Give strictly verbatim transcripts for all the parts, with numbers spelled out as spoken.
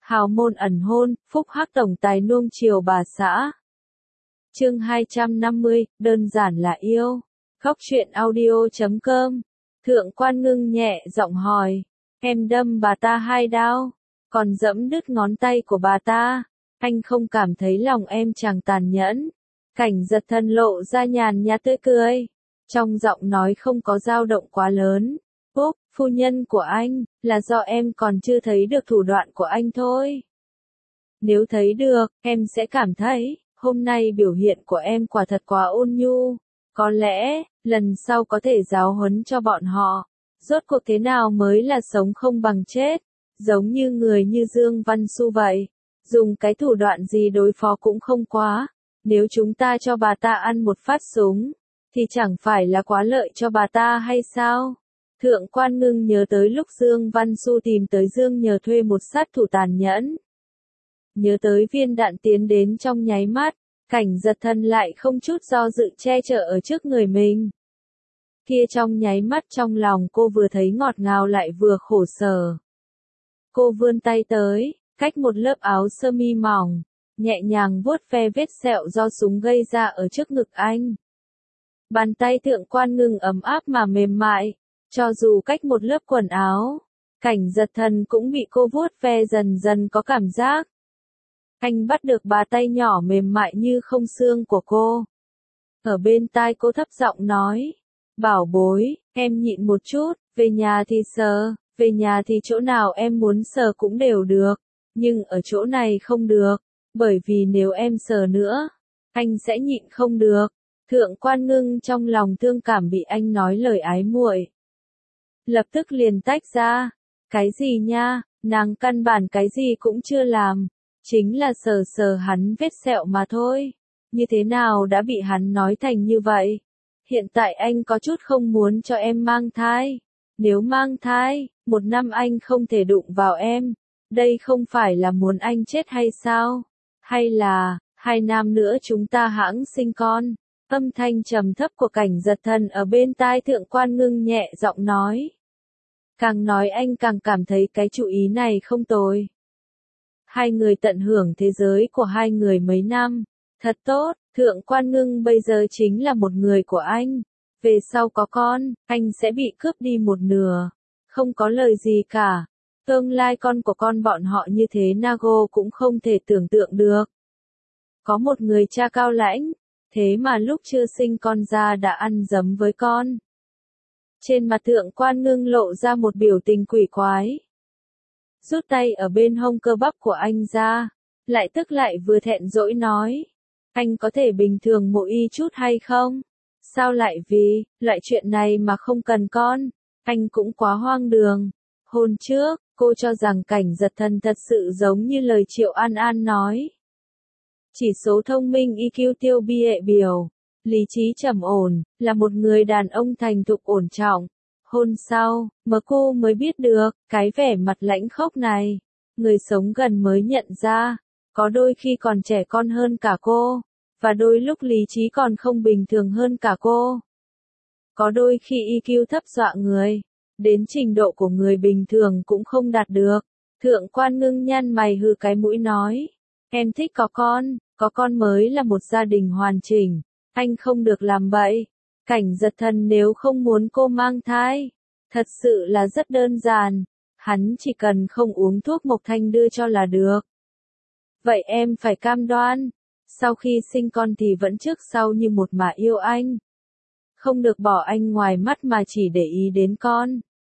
Hào môn ẩn hôn, phúc hắc tổng tài nuông chiều bà xã. Chương hai trăm năm mươi, đơn giản là yêu. Khóc chuyện audio chấm com. Thượng quan ngưng nhẹ giọng hỏi, em đâm bà ta hai đao, còn giẫm đứt ngón tay của bà ta, anh không cảm thấy lòng em chàng tàn nhẫn. Cảnh giật thân lộ ra nhàn nhạt tươi cười, trong giọng nói không có dao động quá lớn. Úp, phu nhân của anh, là do em còn chưa thấy được thủ đoạn của anh thôi. Nếu thấy được, em sẽ cảm thấy, hôm nay biểu hiện của em quả thật quá ôn nhu. Có lẽ, lần sau có thể giáo huấn cho bọn họ. Rốt cuộc thế nào mới là sống không bằng chết, giống như người như Dương Văn Xu vậy. Dùng cái thủ đoạn gì đối phó cũng không quá. Nếu chúng ta cho bà ta ăn một phát súng, thì chẳng phải là quá lợi cho bà ta hay sao? Thượng quan ngưng nhớ tới lúc Dương Văn Xu tìm tới Dương nhờ thuê một sát thủ tàn nhẫn. Nhớ tới viên đạn tiến đến trong nháy mắt, cảnh giật thân lại không chút do dự che chở ở trước người mình. Kia trong nháy mắt trong lòng cô vừa thấy ngọt ngào lại vừa khổ sở. Cô vươn tay tới, cách một lớp áo sơ mi mỏng, nhẹ nhàng vuốt ve vết sẹo do súng gây ra ở trước ngực anh. Bàn tay thượng quan ngưng ấm áp mà mềm mại, cho dù cách một lớp quần áo, cảnh giật thần cũng bị cô vuốt ve dần dần có cảm giác. Anh bắt được bàn tay nhỏ mềm mại như không xương của cô. Ở bên tai cô thấp giọng nói, bảo bối, em nhịn một chút, về nhà thì sờ, về nhà thì chỗ nào em muốn sờ cũng đều được, nhưng ở chỗ này không được, bởi vì nếu em sờ nữa, anh sẽ nhịn không được. Thượng quan ngưng trong lòng thương cảm bị anh nói lời ái muội. Lập tức liền tách ra, cái gì nha, nàng căn bản cái gì cũng chưa làm, chính là sờ sờ hắn vết sẹo mà thôi. Như thế nào đã bị hắn nói thành như vậy? Hiện tại anh có chút không muốn cho em mang thai. Nếu mang thai, một năm anh không thể đụng vào em. Đây không phải là muốn anh chết hay sao? Hay là, hai năm nữa chúng ta hãng sinh con? Âm thanh trầm thấp của cảnh giật thần ở bên tai thượng quan ngưng nhẹ giọng nói. Càng nói anh càng cảm thấy cái chủ ý này không tồi. Hai người tận hưởng thế giới của hai người mấy năm. Thật tốt, thượng quan ngưng bây giờ chính là một người của anh. Về sau có con, anh sẽ bị cướp đi một nửa. Không có lời gì cả. Tương lai con của con bọn họ như thế Nago cũng không thể tưởng tượng được. Có một người cha cao lãnh, thế mà lúc chưa sinh con ra đã ăn dấm với con. Trên mặt thượng quan ngưng lộ ra một biểu tình quỷ quái. Rút tay ở bên hông cơ bắp của anh ra, lại tức lại vừa thẹn dỗi nói. Anh có thể bình thường một y chút hay không? Sao lại vì, loại chuyện này mà không cần con? Anh cũng quá hoang đường. Hôm trước, cô cho rằng cảnh giật thần thật sự giống như lời Triệu An An nói. Chỉ số thông minh i kiu tiêu bi hệ biểu, lý trí trầm ổn, là một người đàn ông thành thục ổn trọng. Hôm sau, mà cô mới biết được, cái vẻ mặt lãnh khốc này, người sống gần mới nhận ra, có đôi khi còn trẻ con hơn cả cô, và đôi lúc lý trí còn không bình thường hơn cả cô. Có đôi khi i kiu thấp dọa người, đến trình độ của người bình thường cũng không đạt được. Thượng quan ngưng nhăn mày hừ cái mũi nói, em thích có con, có con mới là một gia đình hoàn chỉnh, anh không được làm bậy. Cảnh giật thần nếu không muốn cô mang thai, thật sự là rất đơn giản, hắn chỉ cần không uống thuốc Mộc Thanh đưa cho là được. Vậy em phải cam đoan, sau khi sinh con thì vẫn trước sau như một mà yêu anh. Không được bỏ anh ngoài mắt mà chỉ để ý đến con.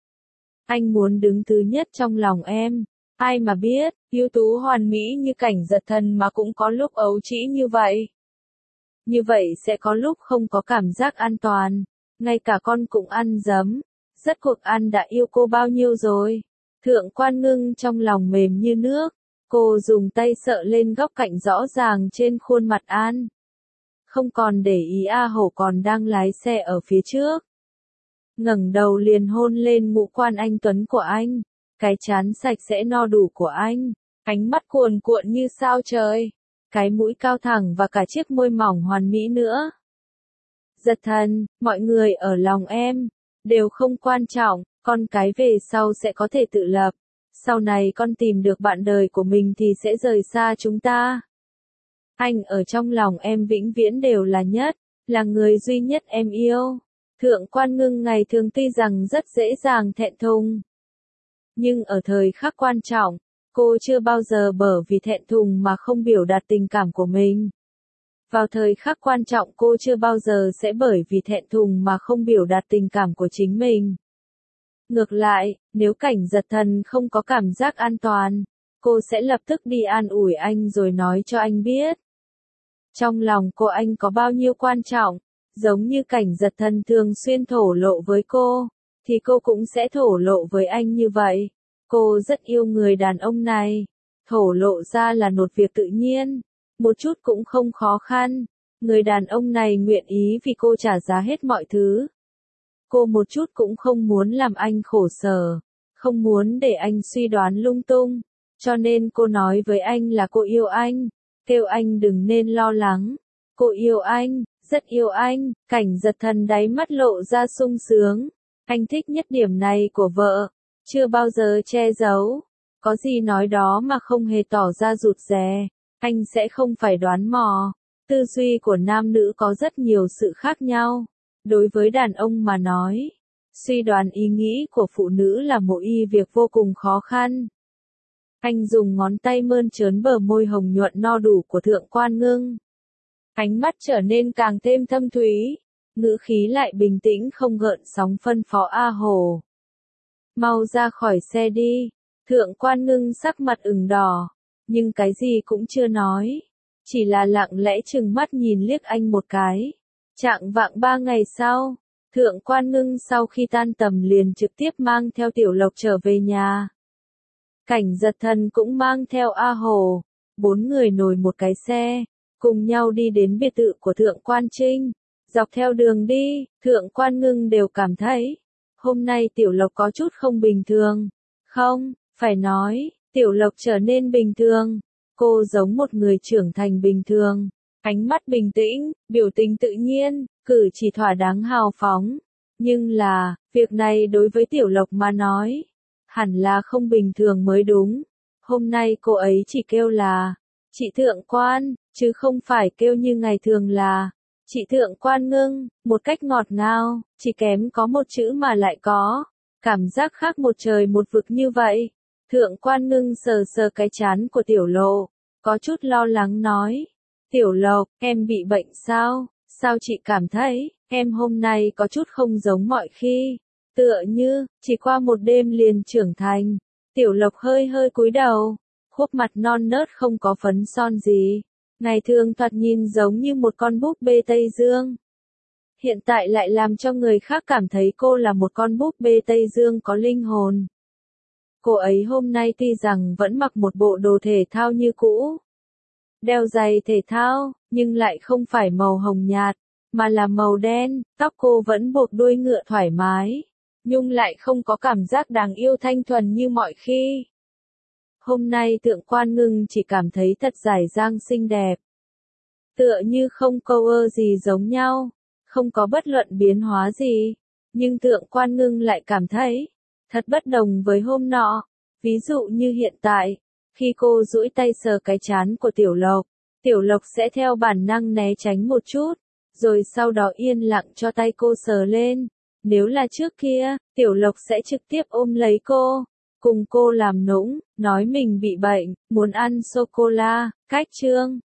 Anh muốn đứng thứ nhất trong lòng em. Ai mà biết, ưu tú hoàn mỹ như cảnh giật thần mà cũng có lúc ấu trĩ như vậy. Như vậy sẽ có lúc không có cảm giác an toàn. Ngay cả con cũng ăn dấm. Rất cuộc ăn đã yêu cô bao nhiêu rồi. Thượng quan ngưng trong lòng mềm như nước. Cô dùng tay sợ lên góc cạnh rõ ràng trên khuôn mặt An. Không còn để ý A Hổ còn đang lái xe ở phía trước. Ngẩng đầu liền hôn lên ngũ quan anh tuấn của anh. Cái trán sạch sẽ no đủ của anh. Ánh mắt cuồn cuộn như sao trời. Cái mũi cao thẳng và cả chiếc môi mỏng hoàn mỹ nữa. Giật thần, mọi người ở lòng em, đều không quan trọng, con cái về sau sẽ có thể tự lập. sau này con tìm được bạn đời của mình thì sẽ rời xa chúng ta. Anh ở trong lòng em vĩnh viễn đều là nhất, là người duy nhất em yêu. Thượng Quan Ngưng ngày thường tuy rằng rất dễ dàng thẹn thùng, nhưng ở thời khắc quan trọng, cô chưa bao giờ bởi vì thẹn thùng mà không biểu đạt tình cảm của mình. Vào thời khắc quan trọng cô chưa bao giờ sẽ bởi vì thẹn thùng mà không biểu đạt tình cảm của chính mình. Ngược lại, nếu Cảnh Giật Thần không có cảm giác an toàn, cô sẽ lập tức đi an ủi anh rồi nói cho anh biết. Trong lòng cô anh có bao nhiêu quan trọng, giống như Cảnh Giật Thần thường xuyên thổ lộ với cô, thì cô cũng sẽ thổ lộ với anh như vậy. Cô rất yêu người đàn ông này, thổ lộ ra là một việc tự nhiên, một chút cũng không khó khăn. Người đàn ông này nguyện ý vì cô trả giá hết mọi thứ. Cô một chút cũng không muốn làm anh khổ sở, không muốn để anh suy đoán lung tung, cho nên cô nói với anh là cô yêu anh, kêu anh đừng nên lo lắng. Cô yêu anh, rất yêu anh. Cảnh Giật Thần đáy mắt lộ ra sung sướng. Anh thích nhất điểm này của vợ, chưa bao giờ che giấu, có gì nói đó mà không hề tỏ ra rụt rè. Anh sẽ không phải đoán mò. Tư duy của nam nữ có rất nhiều sự khác nhau. Đối với đàn ông mà nói, suy đoán ý nghĩ của phụ nữ là một y việc vô cùng khó khăn. Anh dùng ngón tay mơn trớn bờ môi hồng nhuận no đủ của Thượng Quan Ngưng. Ánh mắt trở nên càng thêm thâm thúy, ngữ khí lại bình tĩnh không gợn sóng phân phó A Hồ. Mau ra khỏi xe đi. Thượng Quan Ngưng sắc mặt ửng đỏ, nhưng cái gì cũng chưa nói, chỉ là lặng lẽ trừng mắt nhìn liếc anh một cái. Trạng vạng ba ngày sau, Thượng Quan Ngưng sau khi tan tầm liền trực tiếp mang theo Tiểu Lộc trở về nhà. Cảnh Giật Thần cũng mang theo A Hồ, bốn người nồi một cái xe, cùng nhau đi đến biệt thự của Thượng Quan Trinh. Dọc theo đường đi, Thượng Quan Ngưng đều cảm thấy, hôm nay Tiểu Lộc có chút không bình thường. Không, phải nói, Tiểu Lộc trở nên bình thường. Cô giống một người trưởng thành bình thường, ánh mắt bình tĩnh, biểu tình tự nhiên, cử chỉ thỏa đáng hào phóng. Nhưng là, việc này đối với Tiểu Lộc mà nói, hẳn là không bình thường mới đúng. Hôm nay cô ấy chỉ kêu là chị Thượng Quan, chứ không phải kêu như ngày thường là chị Thượng Quan Ngưng, một cách ngọt ngào, chỉ kém có một chữ mà lại có cảm giác khác một trời một vực như vậy. Thượng Quan Ngưng sờ sờ cái trán của Tiểu Lộ, có chút lo lắng nói, Tiểu Lộc, em bị bệnh sao? Sao chị cảm thấy, em hôm nay có chút không giống mọi khi, tựa như, chỉ qua một đêm liền trưởng thành. Tiểu Lộc hơi hơi cúi đầu, khuôn mặt non nớt không có phấn son gì, ngày thường thoạt nhìn giống như một con búp bê Tây Dương. Hiện tại lại làm cho người khác cảm thấy cô là một con búp bê Tây Dương có linh hồn. Cô ấy hôm nay tuy rằng vẫn mặc một bộ đồ thể thao như cũ, đeo giày thể thao, nhưng lại không phải màu hồng nhạt, mà là màu đen, tóc cô vẫn buộc đuôi ngựa thoải mái, nhưng lại không có cảm giác đáng yêu thanh thuần như mọi khi. Hôm nay Thượng Quan Ngưng chỉ cảm thấy thật dải dang xinh đẹp, tựa như không câu ơ gì giống nhau, không có bất luận biến hóa gì, nhưng Thượng Quan Ngưng lại cảm thấy thật bất đồng với hôm nọ. Ví dụ như hiện tại, khi cô duỗi tay sờ cái trán của Tiểu Lộc, Tiểu Lộc sẽ theo bản năng né tránh một chút, rồi sau đó yên lặng cho tay cô sờ lên. Nếu là trước kia, Tiểu Lộc sẽ trực tiếp ôm lấy cô, cùng cô làm nũng, nói mình bị bệnh, muốn ăn sô-cô-la. Cách chương